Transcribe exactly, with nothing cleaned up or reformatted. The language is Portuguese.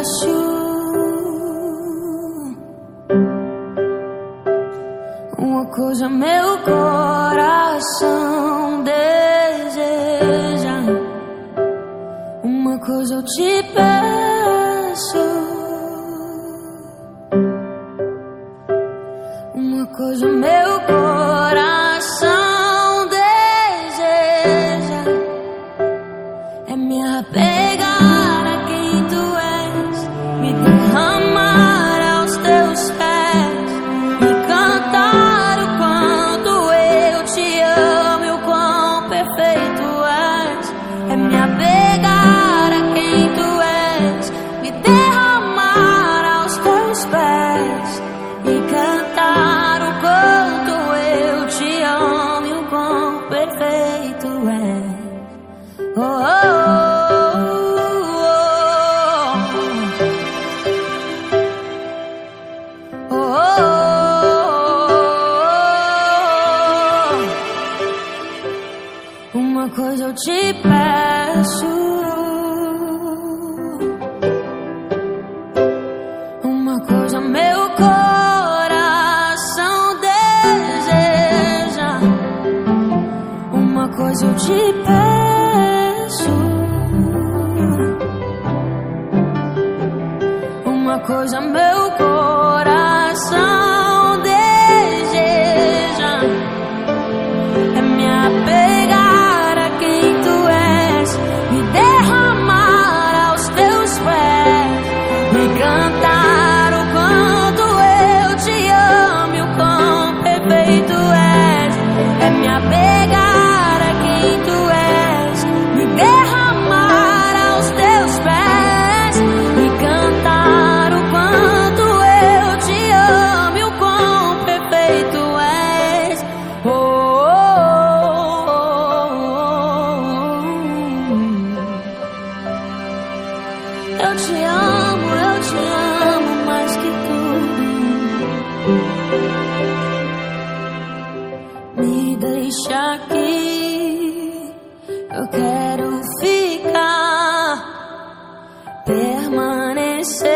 peço. Uma coisa meu coração deseja, uma coisa eu te peço. Uma coisa meu coração deseja, é me apegar a quem tu és, me derramar aos teus pés, me cantar o quanto eu te amo e o quão perfeito és. É me apegar a quem tu és, me derramar aos teus pés, me cantar o quanto eu te amo e o quão perfeito és. Oh, oh, oh, oh, oh. Uma coisa eu te peço, uma coisa meu coração deseja, uma coisa eu te peço. Uma coisa meu coração deseja, é me apegar a quem tu és, me derramar aos teus pés, me cantar o quanto eu te amo e o quão perfeito és. É me apegar a quem tu és, me derramar aos teus pés, me cantar o quanto eu te amo e o quão perfeito és. Oh, oh, oh, oh. Eu te amo, eu te amo mais que tudo. Me deixa aqui, eu quero ficar, permanecer